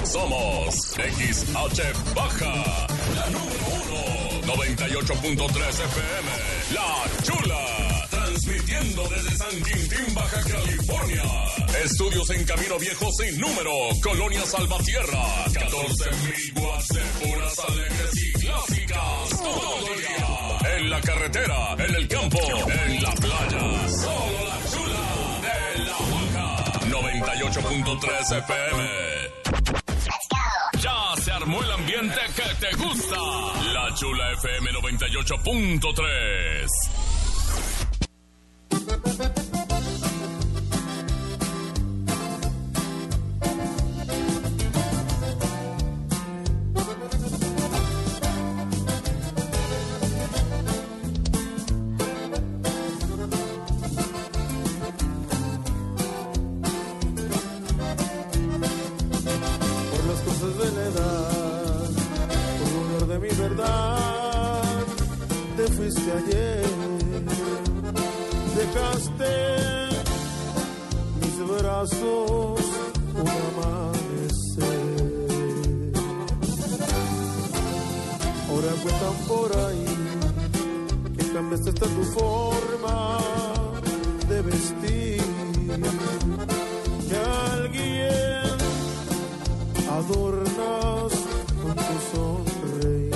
Somos XH Baja, la número 1, 98.3 FM, La Chula, transmitiendo desde San Quintín, Baja California. Estudios en Camino Viejo sin número, Colonia Salvatierra, 14,000 watts de puras alegres y clásicas. Todo el día, en la carretera, en el campo, en la playa. Solo La Chula de la Baja, 98.3 FM. Ya se armó el ambiente que te gusta. La Chula FM 98.3. Ayer dejaste mis brazos un amanecer. Ahora cuentan por ahí que cambiaste hasta tu forma de vestir, que alguien adornas con tu sonreír.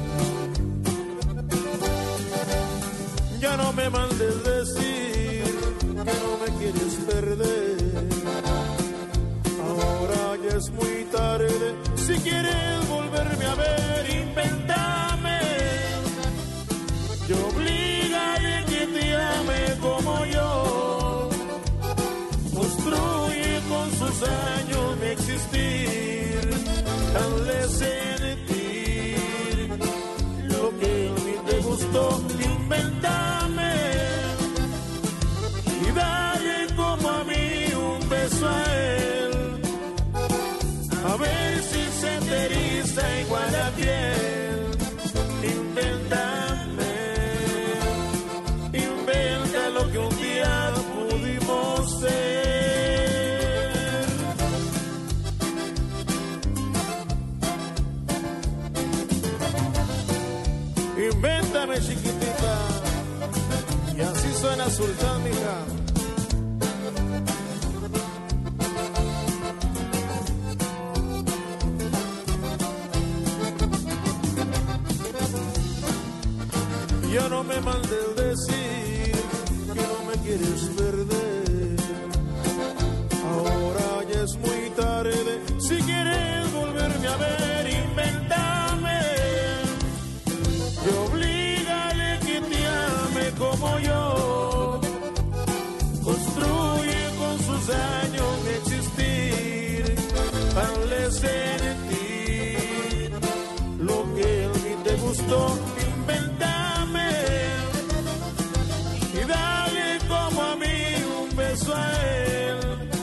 Ya no me mandes decir que no me quieres perder. Ahora ya es muy tarde. Si quieres volverme a ver, invéntame. Y oblígale que te ame como yo. Construye con sus años mi existir. Hazle sentir lo que a mí te gustó. Invéntame y dale como a mí un beso a él, a ver si se te eriza igual la piel. Invéntame, inventa lo que un día pudimos ser. Invéntame, chiquitita. Y así suena Sultán, mija. Ya no me mandes decir que no me quieres perder. Ahora ya es muy tarde. Si quieres volverme a ver, invéntame. Y oblígale que te ame como yo. Construye con sus años mi existir. Hazle sentir lo que a mí te gustó. Invéntame y dale como a mí un beso a él,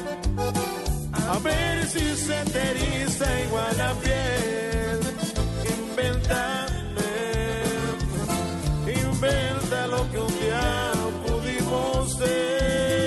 a ver si se te eriza igual la piel. Invéntame, inventa lo que un día pudimos ser.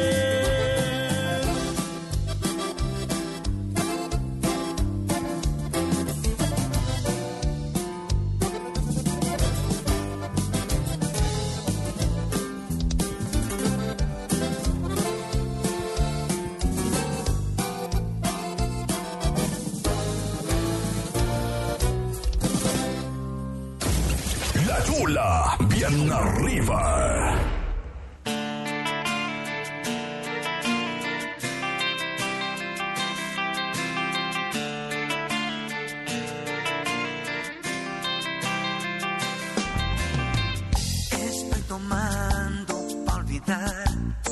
La Chula, bien arriba. Estoy tomando para olvidar,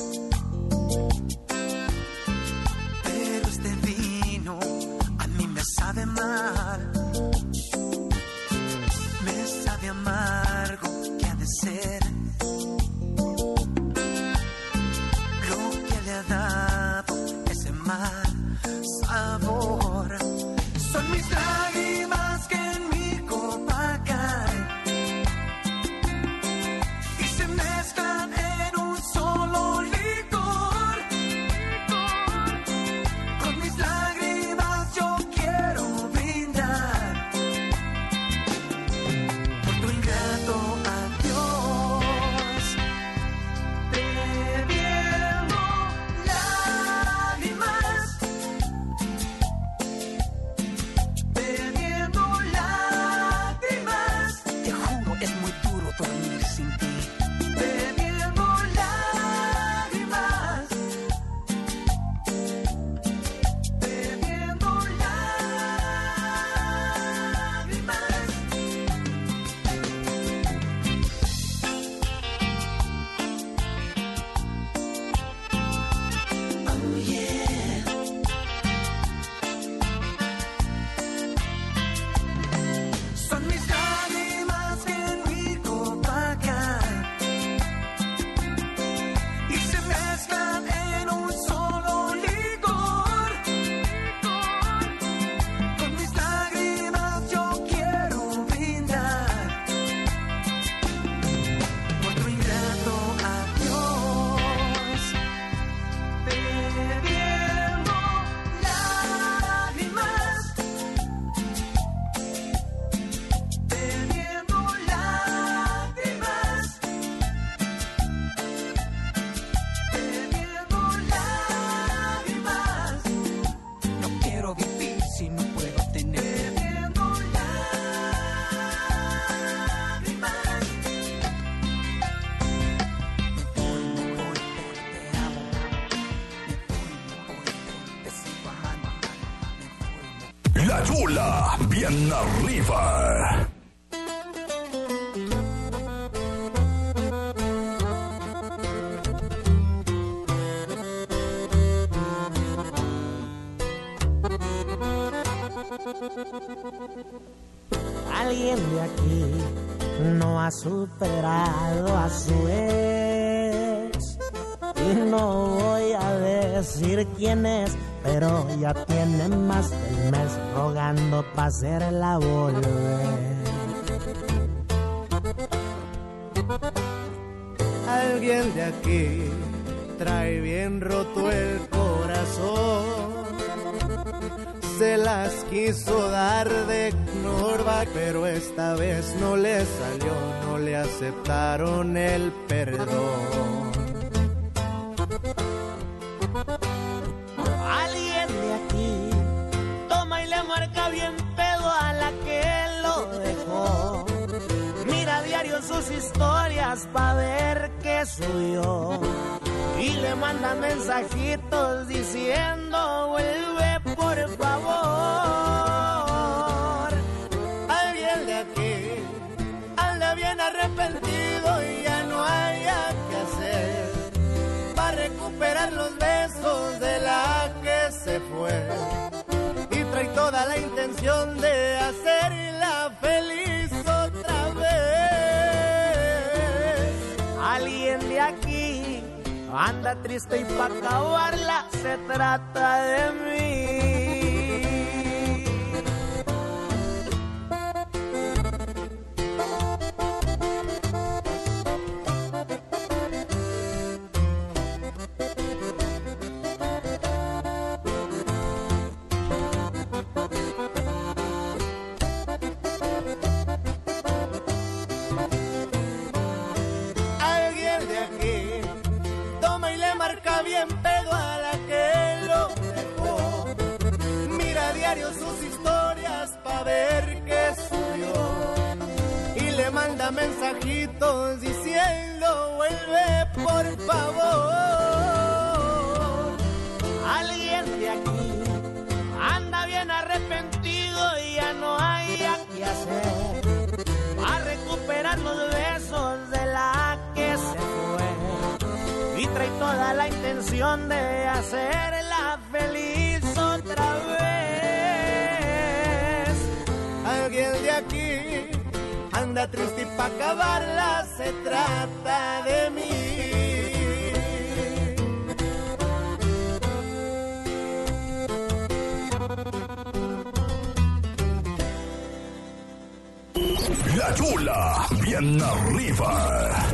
pero este vino a mí me sabe mal. Me sabe amargo, que ha de ser lo que le ha dado ese mal sabor. Son mis lágrimas que en mi copa caen y se mezclan en un solo La Chula, bien arriba. Alguien de aquí no ha superado a su ex. Y no voy a decir quién es, pero ya tiene más de un mes rogando pa' hacerla volver. Alguien de aquí trae bien roto el corazón. Se las quiso dar de Norvac, pero esta vez no le salió, no le aceptaron el perdón. Alguien de aquí toma y le marca bien pedo a la que lo dejó. Mira diario sus historias pa' ver qué subió. Y le manda mensajitos diciendo vuelve por favor. Alguien de aquí anda bien arrepentido y ya no haya que hacer para recuperar los besos de la que se fue. Y trae toda la intención de hacerla feliz otra vez. Alguien de aquí anda triste y pa' acabarla se trata de mí. Alguien de aquí toma y le marca bien pedo a la que lo dejó. Mira diario sus historias pa' ver qué subió. Y le manda mensajitos diciendo vuelve por favor. Alguien de aquí anda bien arrepentido y ya no hay que hacer para recuperar los besos de la que se fue. Y trae toda la intención de hacerla feliz otra vez. Alguien de aquí anda triste y pa' acabarla se trata de mí. La Chula, bien arriba.